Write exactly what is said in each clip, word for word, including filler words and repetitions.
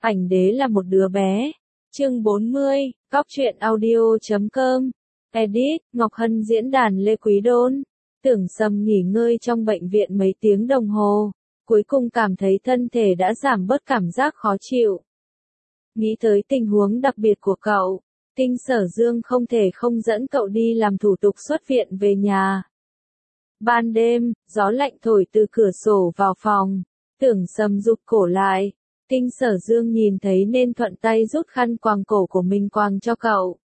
Ảnh đế là một đứa bé. Chương bốn mươi, Cóc truyện audio chấm com. Edit, Ngọc Hân diễn đàn Lê Quý Đôn. Tưởng Sầm nghỉ ngơi trong bệnh viện mấy tiếng đồng hồ, cuối cùng cảm thấy thân thể đã giảm bớt cảm giác khó chịu. Nghĩ tới tình huống đặc biệt của cậu, Kinh Sở Dương không thể không dẫn cậu đi làm thủ tục xuất viện về nhà. Ban đêm, gió lạnh thổi từ cửa sổ vào phòng, Tưởng Sầm rụt cổ lại. Kinh Sở Dương nhìn thấy nên thuận tay rút khăn quàng cổ của mình quàng cho cậu.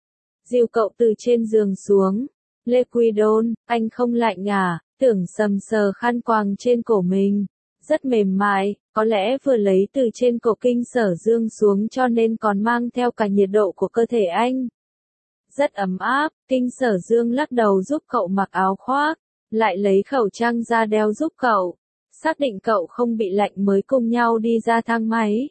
Dìu cậu từ trên giường xuống. Lê Quý Đôn, anh không lạnh à? Tưởng Sầm sờ khăn quàng trên cổ mình. Rất mềm mại, có lẽ vừa lấy từ trên cổ Kinh Sở Dương xuống cho nên còn mang theo cả nhiệt độ của cơ thể anh. Rất ấm áp. Kinh Sở Dương lắc đầu giúp cậu mặc áo khoác, lại lấy khẩu trang ra đeo giúp cậu. Xác định cậu không bị lạnh mới cùng nhau đi ra thang máy.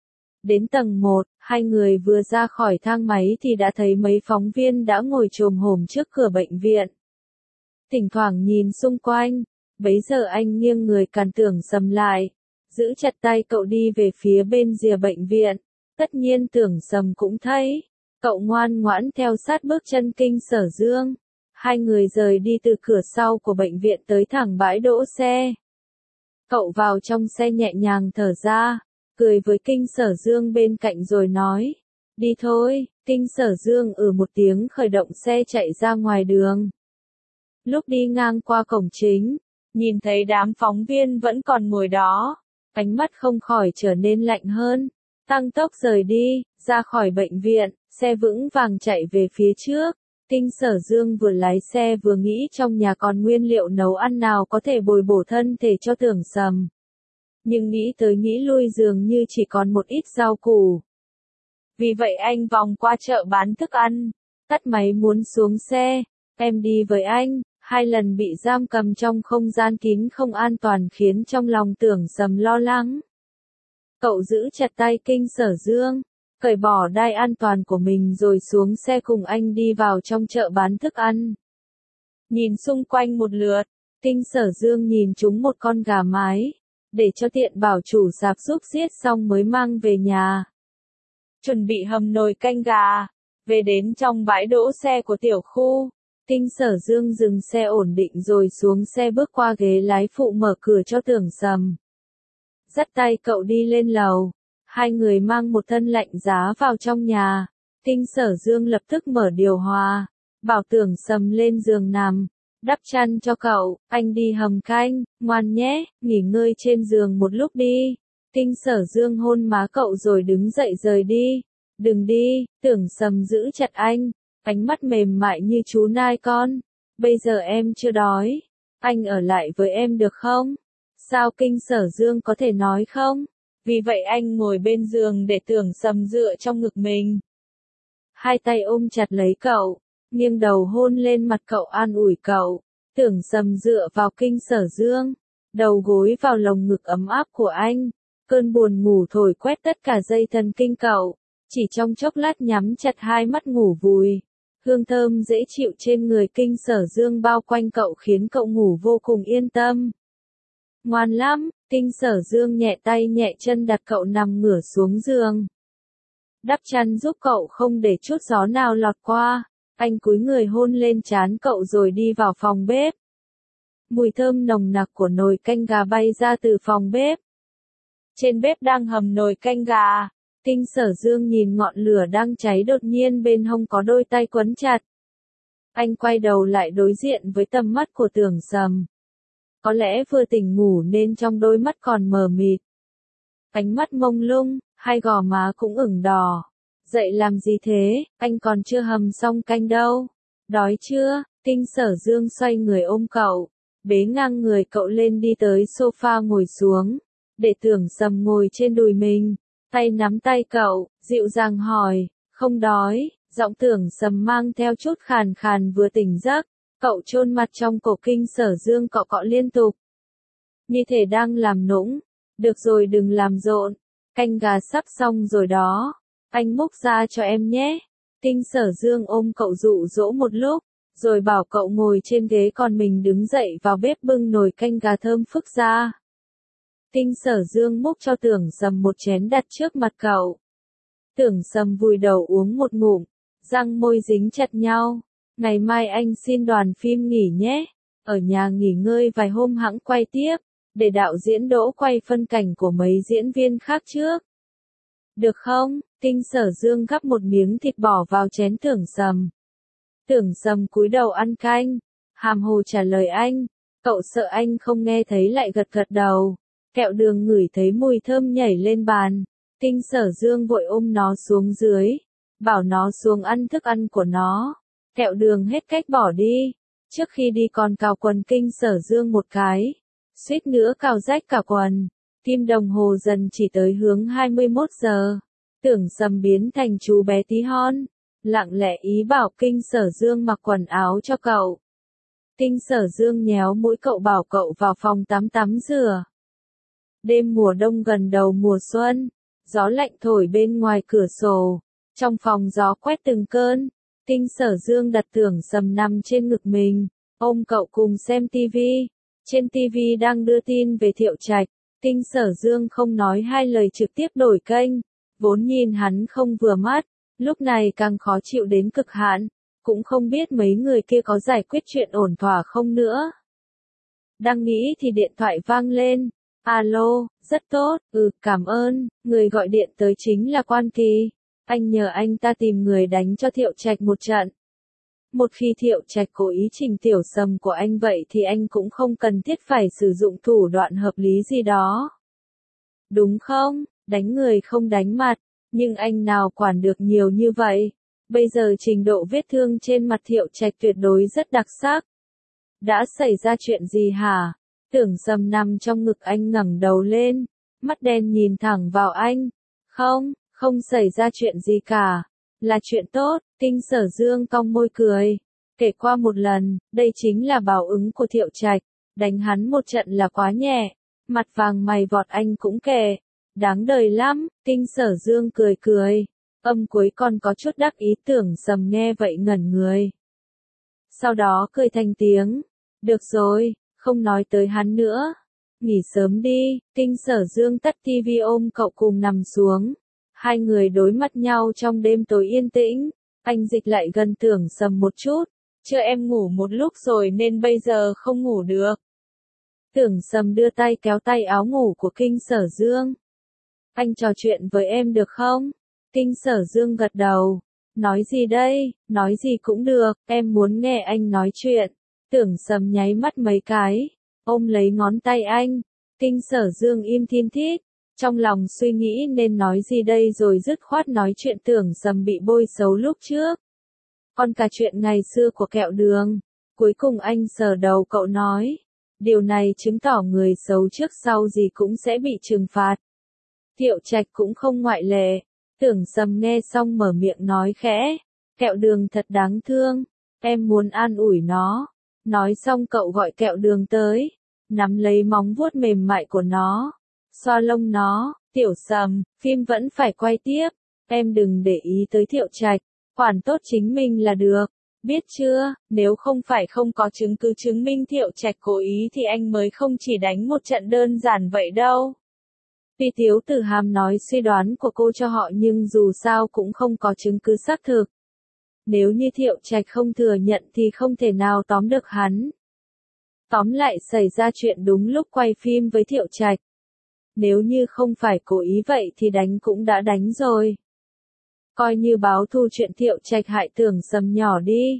Đến tầng một, hai người vừa ra khỏi thang máy thì đã thấy mấy phóng viên đã ngồi chồm hổm trước cửa bệnh viện. Thỉnh thoảng nhìn xung quanh, bấy giờ anh nghiêng người cản Tưởng Sầm lại, giữ chặt tay cậu đi về phía bên rìa bệnh viện. Tất nhiên Tưởng Sầm cũng thấy, cậu ngoan ngoãn theo sát bước chân Kinh Sở Dương. Hai người rời đi từ cửa sau của bệnh viện tới thẳng bãi đỗ xe. Cậu vào trong xe nhẹ nhàng thở ra, cười với Kinh Sở Dương bên cạnh rồi nói, đi thôi. Kinh Sở Dương ừ một tiếng khởi động xe chạy ra ngoài đường. Lúc đi ngang qua cổng chính, nhìn thấy đám phóng viên vẫn còn ngồi đó, ánh mắt không khỏi trở nên lạnh hơn, tăng tốc rời đi, ra khỏi bệnh viện, xe vững vàng chạy về phía trước. Kinh Sở Dương vừa lái xe vừa nghĩ trong nhà còn nguyên liệu nấu ăn nào có thể bồi bổ thân thể cho Tưởng Sầm. Nhưng nghĩ tới nghĩ lui dường như chỉ còn một ít rau củ. Vì vậy anh vòng qua chợ bán thức ăn, tắt máy muốn xuống xe, em đi với anh. Hai lần bị giam cầm trong không gian kín không an toàn khiến trong lòng Tưởng Sầm lo lắng. Cậu giữ chặt tay Kinh Sở Dương, cởi bỏ đai an toàn của mình rồi xuống xe cùng anh đi vào trong chợ bán thức ăn. Nhìn xung quanh một lượt, Kinh Sở Dương nhìn trúng một con gà mái, để cho tiện bảo chủ sạp giúp giết xong mới mang về nhà. Chuẩn bị hầm nồi canh gà, về đến trong bãi đỗ xe của tiểu khu, Kinh Sở Dương dừng xe ổn định rồi xuống xe bước qua ghế lái phụ mở cửa cho Tưởng Sầm. Dắt tay cậu đi lên lầu. Hai người mang một thân lạnh giá vào trong nhà. Kinh Sở Dương lập tức mở điều hòa, bảo Tưởng Sầm lên giường nằm, đắp chăn cho cậu. Anh đi hầm canh, ngoan nhé, nghỉ ngơi trên giường một lúc đi. Kinh Sở Dương hôn má cậu rồi đứng dậy rời đi. Đừng đi. Tưởng Sầm giữ chặt anh, ánh mắt mềm mại như chú nai con. Bây giờ em chưa đói, anh ở lại với em được không? Sao Kinh Sở Dương có thể nói không? Vì vậy anh ngồi bên giường để Tưởng Sầm dựa trong ngực mình. Hai tay ôm chặt lấy cậu, nghiêng đầu hôn lên mặt cậu an ủi cậu. Tưởng Sầm dựa vào Kinh Sở Dương, đầu gối vào lồng ngực ấm áp của anh. Cơn buồn ngủ thổi quét tất cả dây thần kinh cậu, chỉ trong chốc lát nhắm chặt hai mắt ngủ vùi. Hương thơm dễ chịu trên người Kinh Sở Dương bao quanh cậu khiến cậu ngủ vô cùng yên tâm. Ngoan lắm. Kinh Sở Dương nhẹ tay nhẹ chân đặt cậu nằm ngửa xuống giường. Đắp chăn giúp cậu không để chút gió nào lọt qua. Anh cúi người hôn lên trán cậu rồi đi vào phòng bếp. Mùi thơm nồng nặc của nồi canh gà bay ra từ phòng bếp. Trên bếp đang hầm nồi canh gà. Kinh Sở Dương nhìn ngọn lửa đang cháy đột nhiên bên hông có đôi tay quấn chặt. Anh quay đầu lại đối diện với tầm mắt của Tưởng Sầm. Có lẽ vừa tỉnh ngủ nên trong đôi mắt còn mờ mịt. Ánh mắt mông lung, hai gò má cũng ửng đỏ. Dậy làm gì thế, anh còn chưa hầm xong canh đâu. Đói chưa? Kinh Sở Dương xoay người ôm cậu, bế ngang người cậu lên đi tới sofa ngồi xuống, để Tưởng Sầm ngồi trên đùi mình, tay nắm tay cậu, dịu dàng hỏi, không đói. Giọng Tưởng Sầm mang theo chút khàn khàn vừa tỉnh giấc. Cậu chôn mặt trong cổ Kinh Sở Dương cọ cọ liên tục. Như thể đang làm nũng. Được rồi đừng làm rộn. Canh gà sắp xong rồi đó. Anh múc ra cho em nhé. Kinh Sở Dương ôm cậu dụ dỗ một lúc, rồi bảo cậu ngồi trên ghế còn mình đứng dậy vào bếp bưng nồi canh gà thơm phức ra. Kinh Sở Dương múc cho Tưởng Sầm một chén đặt trước mặt cậu. Tưởng Sầm vùi đầu uống một ngụm, răng môi dính chặt nhau. Ngày mai anh xin đoàn phim nghỉ nhé, ở nhà nghỉ ngơi vài hôm hẵng quay tiếp, để đạo diễn Đỗ quay phân cảnh của mấy diễn viên khác trước. Được không? Kinh Sở Dương gắp một miếng thịt bỏ vào chén Tưởng Sầm. Tưởng Sầm cúi đầu ăn canh, hàm hồ trả lời anh, cậu sợ anh không nghe thấy lại gật gật đầu. Kẹo đường ngửi thấy mùi thơm nhảy lên bàn, Kinh Sở Dương vội ôm nó xuống dưới, bảo nó xuống ăn thức ăn của nó. Kẹo đường hết cách bỏ đi, trước khi đi còn cào quần Kinh Sở Dương một cái, suýt nữa cào rách cả quần. Kim đồng hồ dần chỉ tới hướng hai mươi mốt giờ, Tưởng Sầm biến thành chú bé tí hon, lặng lẽ ý bảo Kinh Sở Dương mặc quần áo cho cậu. Kinh Sở Dương nhéo mũi cậu bảo cậu vào phòng tắm tắm rửa. Đêm mùa đông gần đầu mùa xuân, gió lạnh thổi bên ngoài cửa sổ, trong phòng gió quét từng cơn. Kinh Sở Dương đặt Tưởng Sầm nằm trên ngực mình, ôm cậu cùng xem tivi. Trên tivi đang đưa tin về Thiệu Trạch, Kinh Sở Dương không nói hai lời trực tiếp đổi kênh, vốn nhìn hắn không vừa mắt, lúc này càng khó chịu đến cực hạn, cũng không biết mấy người kia có giải quyết chuyện ổn thỏa không nữa. Đang nghĩ thì điện thoại vang lên, alo, rất tốt, ừ, cảm ơn, người gọi điện tới chính là Quan Kỳ, anh nhờ anh ta tìm người đánh cho Thiệu Trạch một trận. Một khi Thiệu Trạch cố ý trình Tiểu Sầm của anh vậy thì anh cũng không cần thiết phải sử dụng thủ đoạn hợp lý gì đó. Đúng không, đánh người không đánh mặt, nhưng anh nào quản được nhiều như vậy. Bây giờ trình độ vết thương trên mặt Thiệu Trạch tuyệt đối rất đặc sắc. Đã xảy ra chuyện gì hả? Tưởng Sầm nằm trong ngực anh ngẩng đầu lên, mắt đen nhìn thẳng vào anh. Không, không xảy ra chuyện gì cả. Là chuyện tốt, Kinh Sở Dương cong môi cười. Kể qua một lần, đây chính là báo ứng của Thiệu Trạch. Đánh hắn một trận là quá nhẹ. Mặt vàng mày vọt anh cũng kể. Đáng đời lắm, Kinh Sở Dương cười cười. Âm cuối còn có chút đắc ý. Tưởng Sầm nghe vậy ngẩn người. Sau đó cười thành tiếng. Được rồi, không nói tới hắn nữa. Nghỉ sớm đi. Kinh Sở Dương tắt tivi ôm cậu cùng nằm xuống. Hai người đối mặt nhau trong đêm tối yên tĩnh. Anh dịch lại gần Tưởng Sầm một chút. Chưa em ngủ một lúc rồi nên bây giờ không ngủ được. Tưởng Sầm đưa tay kéo tay áo ngủ của Kinh Sở Dương. Anh trò chuyện với em được không? Kinh Sở Dương gật đầu. Nói gì đây? Nói gì cũng được, em muốn nghe anh nói chuyện. Tưởng Sầm nháy mắt mấy cái, ôm lấy ngón tay anh. Kinh Sở Dương im thiên thít, trong lòng suy nghĩ nên nói gì đây rồi dứt khoát nói chuyện Tưởng Sầm bị bôi xấu lúc trước. Còn cả chuyện ngày xưa của kẹo đường. Cuối cùng anh sờ đầu cậu nói. Điều này chứng tỏ người xấu trước sau gì cũng sẽ bị trừng phạt. Thiệu Trạch cũng không ngoại lệ. Tưởng Sầm nghe xong mở miệng nói khẽ. Kẹo đường thật đáng thương. Em muốn an ủi nó. Nói xong cậu gọi kẹo đường tới. Nắm lấy móng vuốt mềm mại của nó. Xoa lông nó. Tiểu Sầm, phim vẫn phải quay tiếp. Em đừng để ý tới Thiệu Trạch. Quản tốt chính mình là được. Biết chưa, nếu không phải không có chứng cứ chứng minh Thiệu Trạch cố ý thì anh mới không chỉ đánh một trận đơn giản vậy đâu. Tuy Tiếu Tử Hàm nói suy đoán của cô cho họ nhưng dù sao cũng không có chứng cứ xác thực. Nếu như Thiệu Trạch không thừa nhận thì không thể nào tóm được hắn. Tóm lại xảy ra chuyện đúng lúc quay phim với Thiệu Trạch. Nếu như không phải cố ý vậy thì đánh cũng đã đánh rồi. Coi như báo thù chuyện Thiệu Trạch hại Tưởng Sầm nhỏ đi.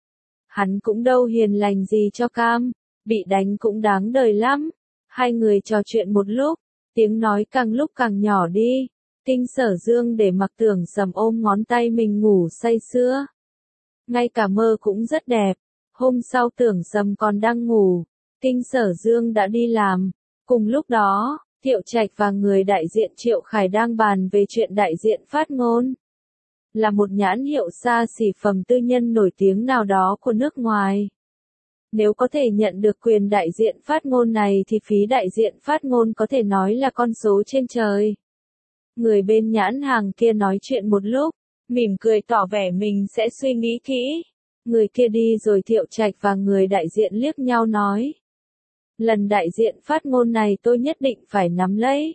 Hắn cũng đâu hiền lành gì cho cam, bị đánh cũng đáng đời lắm. Hai người trò chuyện một lúc, tiếng nói càng lúc càng nhỏ đi. Kinh Sở Dương để mặc Tưởng Sầm ôm ngón tay mình ngủ say sưa. Ngay cả mơ cũng rất đẹp. Hôm sau Tưởng Sầm còn đang ngủ, Kinh Sở Dương đã đi làm. Cùng lúc đó, Thiệu Trạch và người đại diện Triệu Khải đang bàn về chuyện đại diện phát ngôn. Là một nhãn hiệu xa xỉ phẩm tư nhân nổi tiếng nào đó của nước ngoài. Nếu có thể nhận được quyền đại diện phát ngôn này thì phí đại diện phát ngôn có thể nói là con số trên trời. Người bên nhãn hàng kia nói chuyện một lúc, mỉm cười tỏ vẻ mình sẽ suy nghĩ kỹ. Người kia đi rồi Thiệu Trạch và người đại diện liếc nhau nói. Lần đại diện phát ngôn này tôi nhất định phải nắm lấy.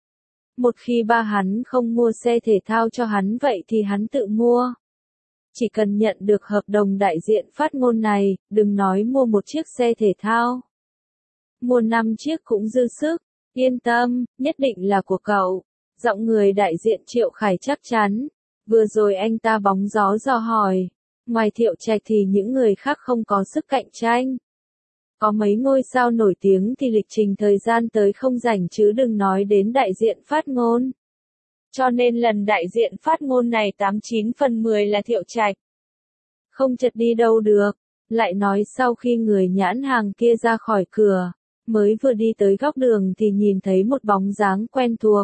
Một khi ba hắn không mua xe thể thao cho hắn vậy thì hắn tự mua. Chỉ cần nhận được hợp đồng đại diện phát ngôn này, đừng nói mua một chiếc xe thể thao. Mua năm chiếc cũng dư sức, yên tâm, nhất định là của cậu. Giọng người đại diện Triệu Khải chắc chắn. Vừa rồi anh ta bóng gió dò hỏi. Ngoài Thiệu Trạch thì những người khác không có sức cạnh tranh. Có mấy ngôi sao nổi tiếng thì lịch trình thời gian tới không rảnh chứ đừng nói đến đại diện phát ngôn. Cho nên lần đại diện phát ngôn này tám chín phần mười là Thiệu Trạch. Không chật đi đâu được. Lại nói sau khi người nhãn hàng kia ra khỏi cửa, mới vừa đi tới góc đường thì nhìn thấy một bóng dáng quen thuộc.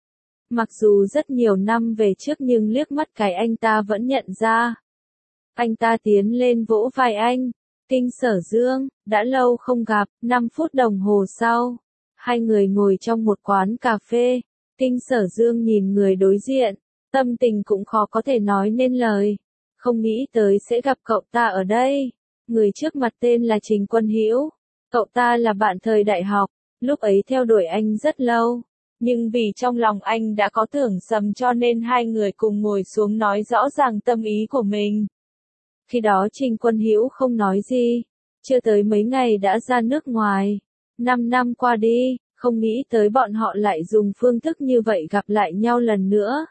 Mặc dù rất nhiều năm về trước nhưng liếc mắt cái anh ta vẫn nhận ra. Anh ta tiến lên vỗ vai anh. Kinh Sở Dương, đã lâu không gặp, năm phút đồng hồ sau. Hai người ngồi trong một quán cà phê. Kinh Sở Dương nhìn người đối diện. Tâm tình cũng khó có thể nói nên lời. Không nghĩ tới sẽ gặp cậu ta ở đây. Người trước mặt tên là Trình Quân Hữu. Cậu ta là bạn thời đại học. Lúc ấy theo đuổi anh rất lâu. Nhưng vì trong lòng anh đã có Tưởng Sầm cho nên hai người cùng ngồi xuống nói rõ ràng tâm ý của mình. Khi đó Trình Quân Hữu không nói gì. Chưa tới mấy ngày đã ra nước ngoài. Năm năm qua đi, không nghĩ tới bọn họ lại dùng phương thức như vậy gặp lại nhau lần nữa.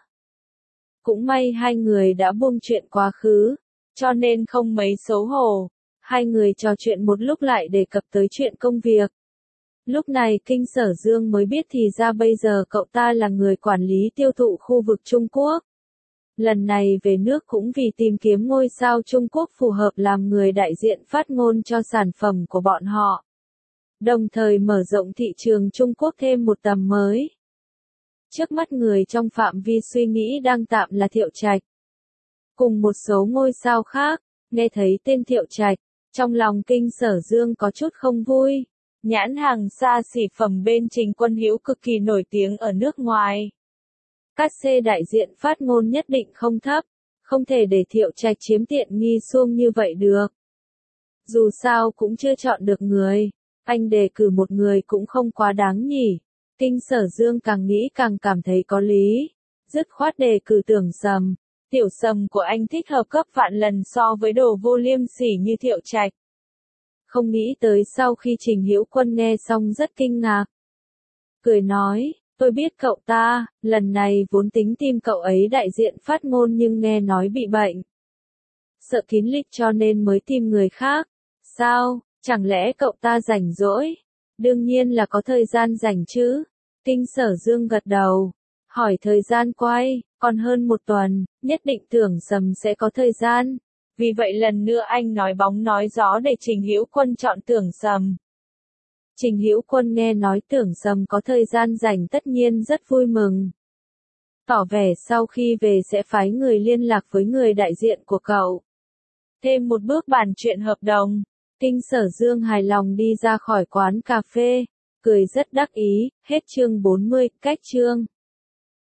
Cũng may hai người đã buông chuyện quá khứ, cho nên không mấy xấu hổ. Hai người trò chuyện một lúc lại đề cập tới chuyện công việc. Lúc này Kinh Sở Dương mới biết thì ra bây giờ cậu ta là người quản lý tiêu thụ khu vực Trung Quốc. Lần này về nước cũng vì tìm kiếm ngôi sao Trung Quốc phù hợp làm người đại diện phát ngôn cho sản phẩm của bọn họ. Đồng thời mở rộng thị trường Trung Quốc thêm một tầm mới. Trước mắt người trong phạm vi suy nghĩ đang tạm là Thiệu Trạch. Cùng một số ngôi sao khác, nghe thấy tên Thiệu Trạch, trong lòng Kinh Sở Dương có chút không vui. Nhãn hàng xa xỉ phẩm bên Trình Quân Hữu cực kỳ nổi tiếng ở nước ngoài. Các xe đại diện phát ngôn nhất định không thấp, không thể để Thiệu Trạch chiếm tiện nghi suông như vậy được. Dù sao cũng chưa chọn được người, anh đề cử một người cũng không quá đáng nhỉ. Kinh Sở Dương càng nghĩ càng cảm thấy có lý, dứt khoát đề cử Tưởng Sầm. Tiểu Sầm của anh thích hợp gấp vạn lần so với đồ vô liêm sỉ như Thiệu Trạch. Không nghĩ tới sau khi Trình Hữu Quân nghe xong rất kinh ngạc. Cười nói, tôi biết cậu ta, lần này vốn tính tìm cậu ấy đại diện phát ngôn nhưng nghe nói bị bệnh. Sợ kín lịch cho nên mới tìm người khác. Sao, chẳng lẽ cậu ta rảnh rỗi? Đương nhiên là có thời gian rảnh chứ. Kinh Sở Dương gật đầu. Hỏi thời gian quay, còn hơn một tuần, nhất định Tưởng Sầm sẽ có thời gian. Vì vậy lần nữa anh nói bóng nói gió để Trình Hữu Quân chọn Tưởng Sầm. Trình Hữu Quân nghe nói Tưởng Sầm có thời gian rảnh tất nhiên rất vui mừng. Tỏ vẻ sau khi về sẽ phái người liên lạc với người đại diện của cậu. Thêm một bước bàn chuyện hợp đồng. Kinh Sở Dương hài lòng đi ra khỏi quán cà phê, cười rất đắc ý. Hết chương bốn mươi, cách chương.